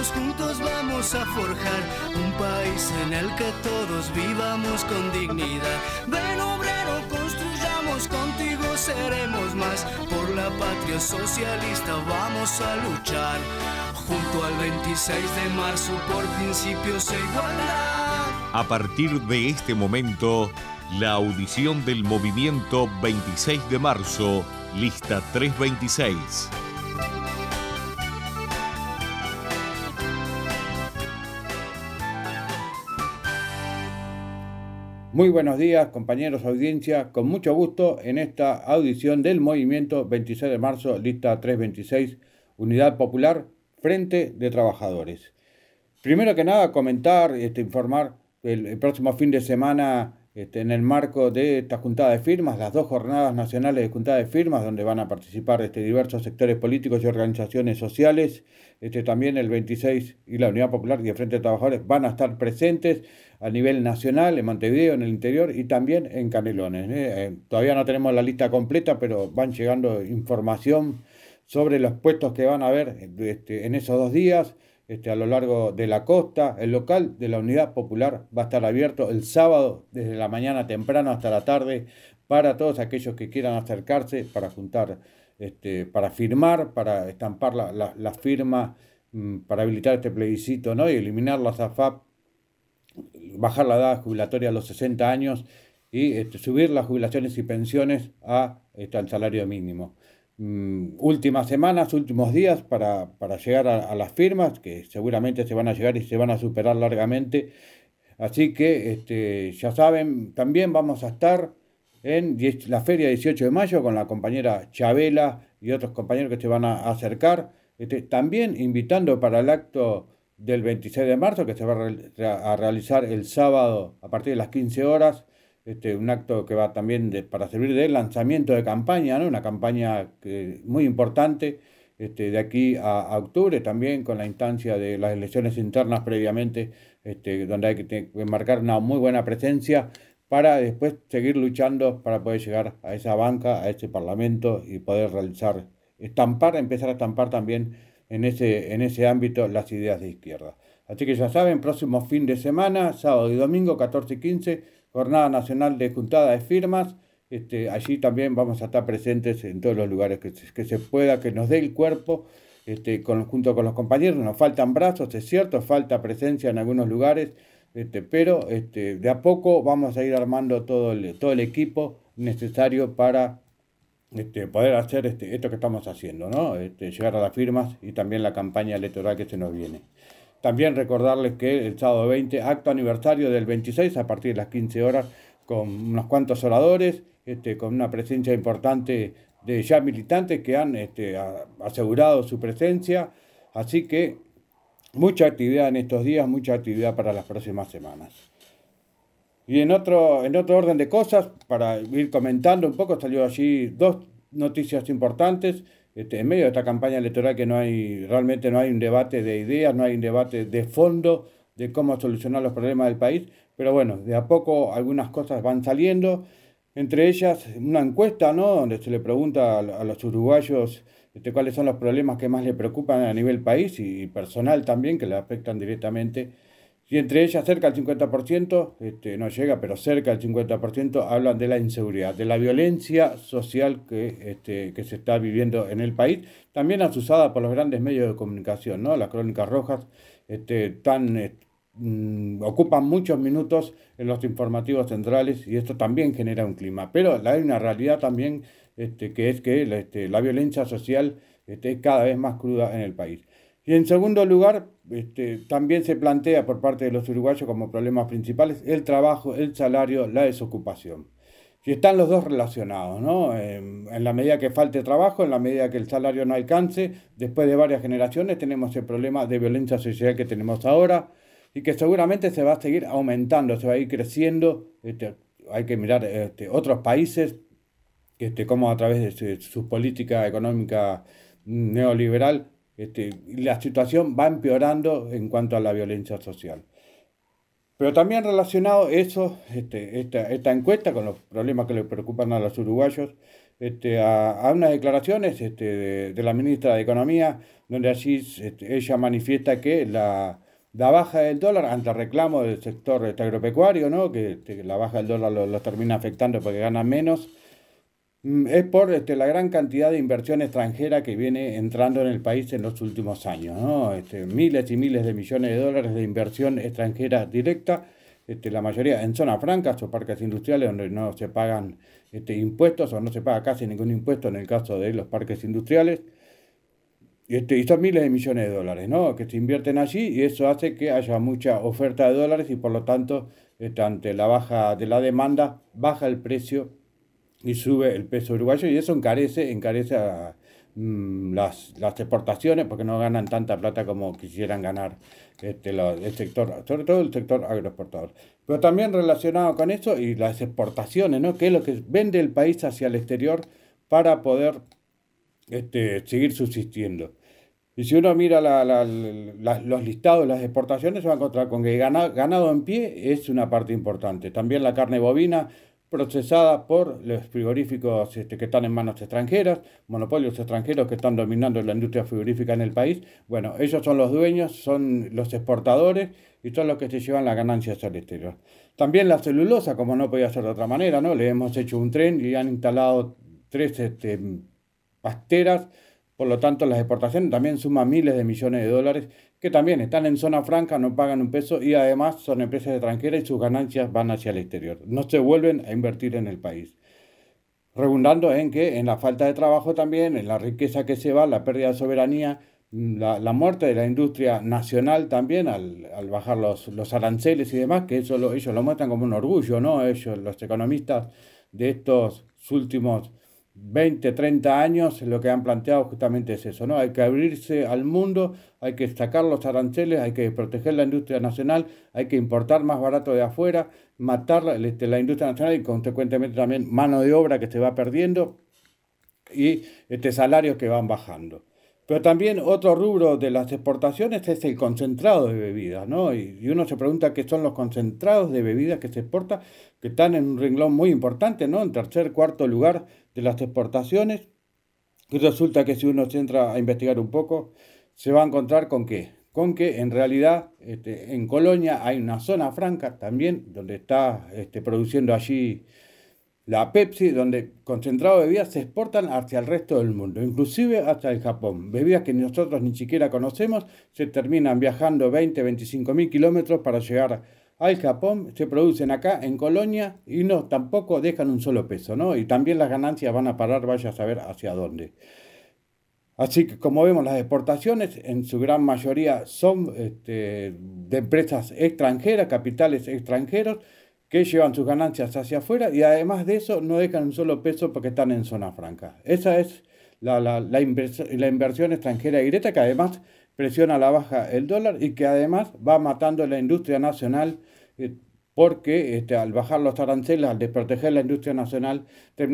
todos juntos vamos a forjar un país en el que todos vivamos con dignidad. Ven obrero, construyamos, contigo seremos más. Por la patria socialista vamos a luchar. Junto al 26 de marzo por principios e igualdad. A partir de este momento, la audición del movimiento 26 de marzo, lista 326. Muy buenos días, compañeros, audiencia. Con mucho gusto en esta audición del movimiento 26 de marzo, lista 326, Unidad Popular, Frente de Trabajadores. Primero que nada, comentar, informar el próximo fin de semana, en el marco de esta juntada de firmas, las 2 jornadas nacionales de juntada de firmas, donde van a participar diversos sectores políticos y organizaciones sociales. También el 26 y la Unidad Popular y el Frente de Trabajadores van a estar presentes a nivel nacional, en Montevideo, en el interior y también en Canelones. Todavía no tenemos la lista completa, pero van llegando información sobre los puestos que van a haber en esos 2 días. A lo largo de la costa. El local de la Unidad Popular va a estar abierto el sábado desde la mañana temprano hasta la tarde para todos aquellos que quieran acercarse para juntar, para firmar, para estampar la firma, para habilitar este plebiscito, ¿no? Y eliminar la SAFAP, bajar la edad jubilatoria a los 60 años y subir las jubilaciones y pensiones al salario mínimo. Últimas semanas, últimos días para llegar a las firmas, que seguramente se van a llegar y se van a superar largamente. Así que ya saben, también vamos a estar en la feria 18 de mayo con la compañera Chabela y otros compañeros que se van a acercar. También invitando para el acto del 26 de marzo, que se va a realizar el sábado a partir de las 15 horas. Un acto que va también para servir de lanzamiento de campaña, ¿no? Una campaña muy importante de aquí a octubre, también con la instancia de las elecciones internas previamente, donde hay que marcar una muy buena presencia para después seguir luchando para poder llegar a esa banca, a ese parlamento y poder empezar a estampar también en ese ámbito las ideas de izquierda. Así que ya saben, próximo fin de semana, sábado y domingo, 14 y 15, Jornada Nacional de Juntada de Firmas. Allí también vamos a estar presentes en todos los lugares que se pueda, que nos dé el cuerpo, junto con los compañeros. Nos faltan brazos, es cierto, falta presencia en algunos lugares, pero de a poco vamos a ir armando todo el equipo necesario para poder hacer esto que estamos haciendo, ¿no? Llegar a las firmas y también la campaña electoral que se nos viene. También recordarles que el sábado 20, acto aniversario del 26, a partir de las 15 horas, con unos cuantos oradores, con una presencia importante de ya militantes que han asegurado su presencia. Así que mucha actividad en estos días, mucha actividad para las próximas semanas. Y en otro orden de cosas, para ir comentando un poco, salió allí 2 noticias importantes. En medio de esta campaña electoral que realmente no hay un debate de ideas, no hay un debate de fondo de cómo solucionar los problemas del país, pero bueno, de a poco algunas cosas van saliendo, entre ellas una encuesta, ¿no?, donde se le pregunta a los uruguayos cuáles son los problemas que más le preocupan a nivel país y personal también, que le afectan directamente, y entre ellas cerca del 50%, no llega, pero cerca del 50% hablan de la inseguridad, de la violencia social que se está viviendo en el país, también asusada por los grandes medios de comunicación, ¿no? Las crónicas rojas ocupan muchos minutos en los informativos centrales y esto también genera un clima. Pero hay una realidad también que es que la violencia social es cada vez más cruda en el país. Y en segundo lugar, también se plantea por parte de los uruguayos como problemas principales el trabajo, el salario, la desocupación. Y están los dos relacionados, ¿no? En la medida que falte trabajo, en la medida que el salario no alcance, después de varias generaciones tenemos el problema de violencia social que tenemos ahora y que seguramente se va a seguir aumentando, se va a ir creciendo. Hay que mirar otros países, como a través de su política económica neoliberal, la situación va empeorando en cuanto a la violencia social. Pero también relacionado esta encuesta con los problemas que le preocupan a los uruguayos, a unas declaraciones de la ministra de Economía, donde allí ella manifiesta que la baja del dólar ante el reclamo del sector agropecuario, ¿no? Que la baja del dólar lo termina afectando porque ganan menos, es por la gran cantidad de inversión extranjera que viene entrando en el país en los últimos años, ¿no? Miles y miles de millones de dólares de inversión extranjera directa, la mayoría en zonas francas o parques industriales donde no se pagan impuestos o no se paga casi ningún impuesto en el caso de los parques industriales. Y son miles de millones de dólares, ¿no? Que se invierten allí y eso hace que haya mucha oferta de dólares y por lo tanto, ante la baja de la demanda, baja el precio y sube el peso uruguayo y eso encarece las exportaciones porque no ganan tanta plata como quisieran ganar el sector, sobre todo el sector agroexportador. Pero también relacionado con eso y las exportaciones, ¿no? Que es lo que vende el país hacia el exterior para poder seguir subsistiendo. Y si uno mira los listados, las exportaciones, se va a encontrar con que ganado en pie es una parte importante. También la carne bovina procesada por los frigoríficos que están en manos extranjeras, monopolios extranjeros que están dominando la industria frigorífica en el país. Bueno, ellos son los dueños, son los exportadores y son los que se llevan las ganancias al exterior. También la celulosa, como no podía ser de otra manera, ¿no? Le hemos hecho un tren y han instalado 3 pasteras, por lo tanto las exportaciones también suman miles de millones de dólares que también están en zona franca, no pagan un peso y además son empresas extranjeras y sus ganancias van hacia el exterior, no se vuelven a invertir en el país. Redundando en que en la falta de trabajo también, en la riqueza que se va, la pérdida de soberanía, la muerte de la industria nacional también al bajar los aranceles y demás, que eso ellos lo muestran como un orgullo, ¿no? Ellos, los economistas de estos últimos 20, 30 años, lo que han planteado justamente es eso, ¿no? Hay que abrirse al mundo, hay que sacar los aranceles, hay que proteger la industria nacional, hay que importar más barato de afuera, matar la industria nacional y consecuentemente también mano de obra que se va perdiendo y salarios que van bajando. Pero también otro rubro de las exportaciones es el concentrado de bebidas, ¿no? Y uno se pregunta qué son los concentrados de bebidas que se exportan, que están en un renglón muy importante, ¿no? En tercer, cuarto lugar de las exportaciones. Y resulta que si uno se entra a investigar un poco, se va a encontrar con qué. Con que en realidad en Colonia hay una zona franca también, donde está produciendo allí la Pepsi, donde concentrados de bebidas se exportan hacia el resto del mundo, inclusive hasta el Japón. Bebidas que nosotros ni siquiera conocemos, se terminan viajando 20, 25 mil kilómetros para llegar al Japón, se producen acá en Colonia y no tampoco dejan un solo peso, ¿no? Y también las ganancias van a parar, vaya a saber hacia dónde. Así que como vemos, las exportaciones en su gran mayoría son de empresas extranjeras, capitales extranjeros, que llevan sus ganancias hacia afuera y además de eso no dejan un solo peso porque están en zona franca. Esa es la inversión extranjera directa que además presiona a la baja el dólar y que además va matando la industria nacional porque al bajar los aranceles, al desproteger la industria nacional,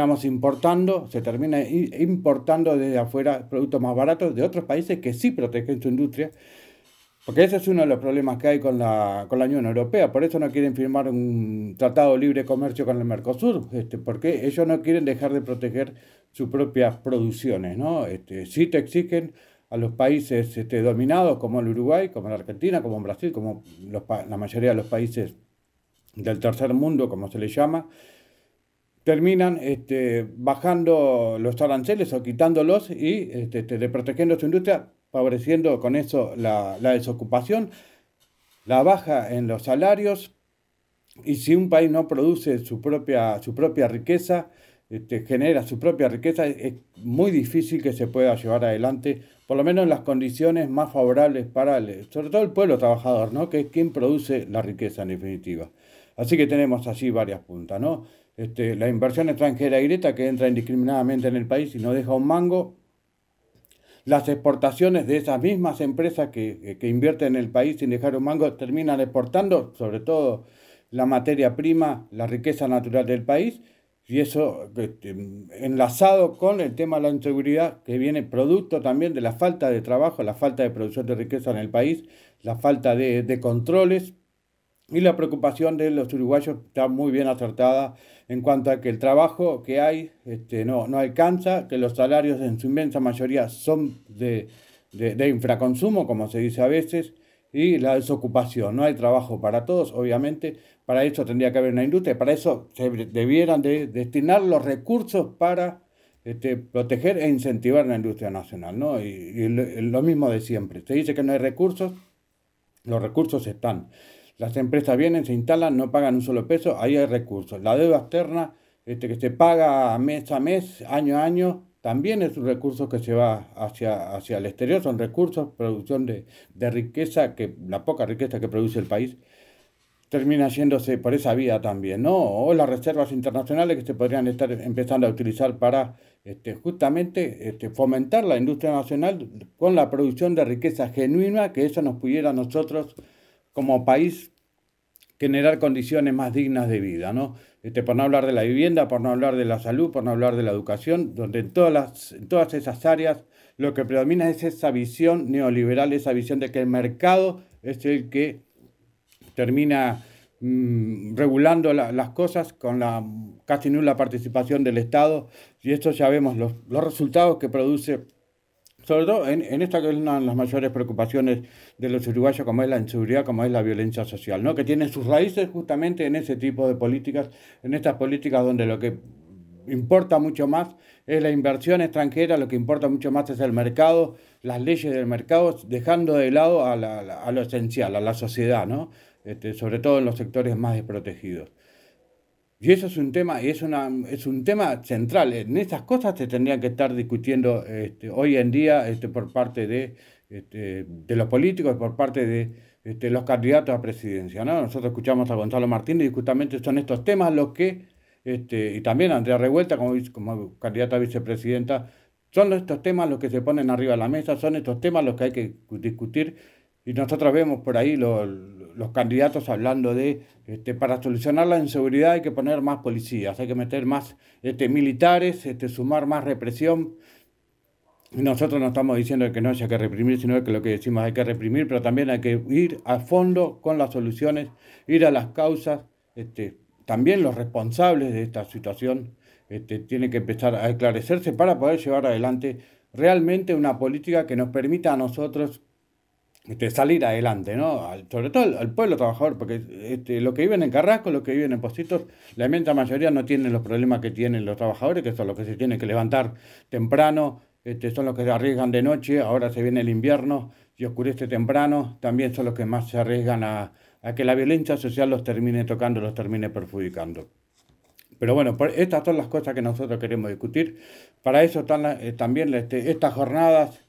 se termina importando desde afuera productos más baratos de otros países que sí protegen su industria. Porque ese es uno de los problemas que hay con la Unión Europea. Por eso no quieren firmar un tratado de libre comercio con el Mercosur, porque ellos no quieren dejar de proteger sus propias producciones, ¿no? Sí te exigen a los países dominados como el Uruguay, como la Argentina, como en Brasil, como la mayoría de los países del tercer mundo, como se les llama, terminan bajando los aranceles o quitándolos y protegiendo su industria, favoreciendo con eso la desocupación, la baja en los salarios, y si un país no produce su propia riqueza, genera su propia riqueza, es muy difícil que se pueda llevar adelante, por lo menos en las condiciones más favorables para, sobre todo el pueblo trabajador, ¿no? Que es quien produce la riqueza en definitiva. Así que tenemos allí varias puntas, ¿no? La inversión extranjera directa que entra indiscriminadamente en el país y no deja un mango. Las exportaciones de esas mismas empresas que invierten en el país sin dejar un mango terminan exportando, sobre todo la materia prima, la riqueza natural del país, y eso enlazado con el tema de la inseguridad que viene producto también de la falta de trabajo, la falta de producción de riqueza en el país, la falta de controles Y la preocupación de los uruguayos está muy bien acertada en cuanto a que el trabajo que hay no alcanza, que los salarios en su inmensa mayoría son de infraconsumo, como se dice a veces, y la desocupación. No hay trabajo para todos, obviamente. Para eso tendría que haber una industria, para eso se debieran de destinar los recursos para proteger e incentivar la industria nacional, ¿no? Y lo mismo de siempre. Se dice que no hay recursos, los recursos están. Las empresas vienen, se instalan, no pagan un solo peso, ahí hay recursos. La deuda externa que se paga mes a mes, año a año, también es un recurso que se va hacia el exterior, son recursos, producción de riqueza, la poca riqueza que produce el país termina yéndose por esa vía también, ¿no? O las reservas internacionales que se podrían estar empezando a utilizar para justamente fomentar la industria nacional con la producción de riqueza genuina, que eso nos pudiera a nosotros como país generar condiciones más dignas de vida, ¿no? Por no hablar de la vivienda, por no hablar de la salud, por no hablar de la educación, donde en todas esas áreas lo que predomina es esa visión neoliberal, esa visión de que el mercado es el que termina regulando las cosas con la casi nula participación del Estado, y esto ya vemos los resultados que produce, sobre todo en esta que es una de las mayores preocupaciones de los uruguayos, como es la inseguridad, como es la violencia social, ¿no? Que tiene sus raíces justamente en ese tipo de políticas, en estas políticas donde lo que importa mucho más es la inversión extranjera, lo que importa mucho más es el mercado, las leyes del mercado, dejando de lado a lo esencial, a la sociedad, ¿no? Sobre todo en los sectores más desprotegidos. Y eso es un tema, es un tema central. En esas cosas se tendrían que estar discutiendo hoy en día por parte de los políticos, por parte de los candidatos a presidencia, ¿no? Nosotros escuchamos a Gonzalo Martínez y justamente son estos temas los que, y también a Andrea Revuelta como candidata a vicepresidenta, son estos temas los que se ponen arriba de la mesa, son estos temas los que hay que discutir. Y nosotros vemos por ahí los candidatos hablando de, para solucionar la inseguridad hay que poner más policías, hay que meter más militares, sumar más represión. Y nosotros no estamos diciendo que no haya que reprimir, sino que lo que decimos hay que reprimir, pero también hay que ir a fondo con las soluciones, ir a las causas. También los responsables de esta situación tienen que empezar a esclarecerse para poder llevar adelante realmente una política que nos permita a nosotros salir adelante, ¿no? Sobre todo al pueblo trabajador, porque los que viven en Carrasco, los que viven en Positos, la inmensa mayoría no tienen los problemas que tienen los trabajadores, que son los que se tienen que levantar temprano, son los que se arriesgan de noche, ahora se viene el invierno y oscurece temprano, también son los que más se arriesgan a que la violencia social los termine tocando, los termine perjudicando. Pero bueno, estas son las cosas que nosotros queremos discutir. Para eso están también estas jornadas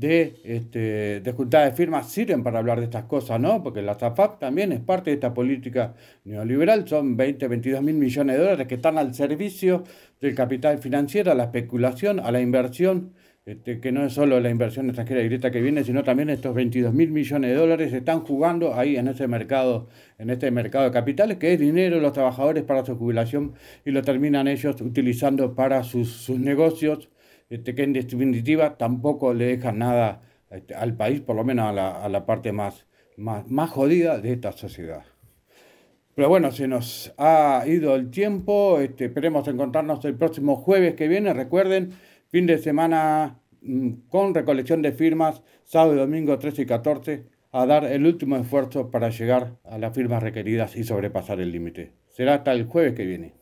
de juntada de firmas sirven para hablar de estas cosas, ¿no? Porque la AFAP también es parte de esta política neoliberal, son 22 mil millones de dólares que están al servicio del capital financiero, a la especulación, a la inversión, que no es solo la inversión extranjera directa que viene, sino también estos 22 mil millones de dólares están jugando ahí en este mercado de capitales, que es dinero de los trabajadores para su jubilación y lo terminan ellos utilizando para sus negocios, que en definitiva tampoco le dejan nada al país, por lo menos a la parte más jodida de esta sociedad. Pero bueno, se nos ha ido el tiempo, esperemos encontrarnos el próximo jueves que viene, recuerden, fin de semana con recolección de firmas, sábado y domingo 13 y 14, a dar el último esfuerzo para llegar a las firmas requeridas y sobrepasar el límite. Será hasta el jueves que viene.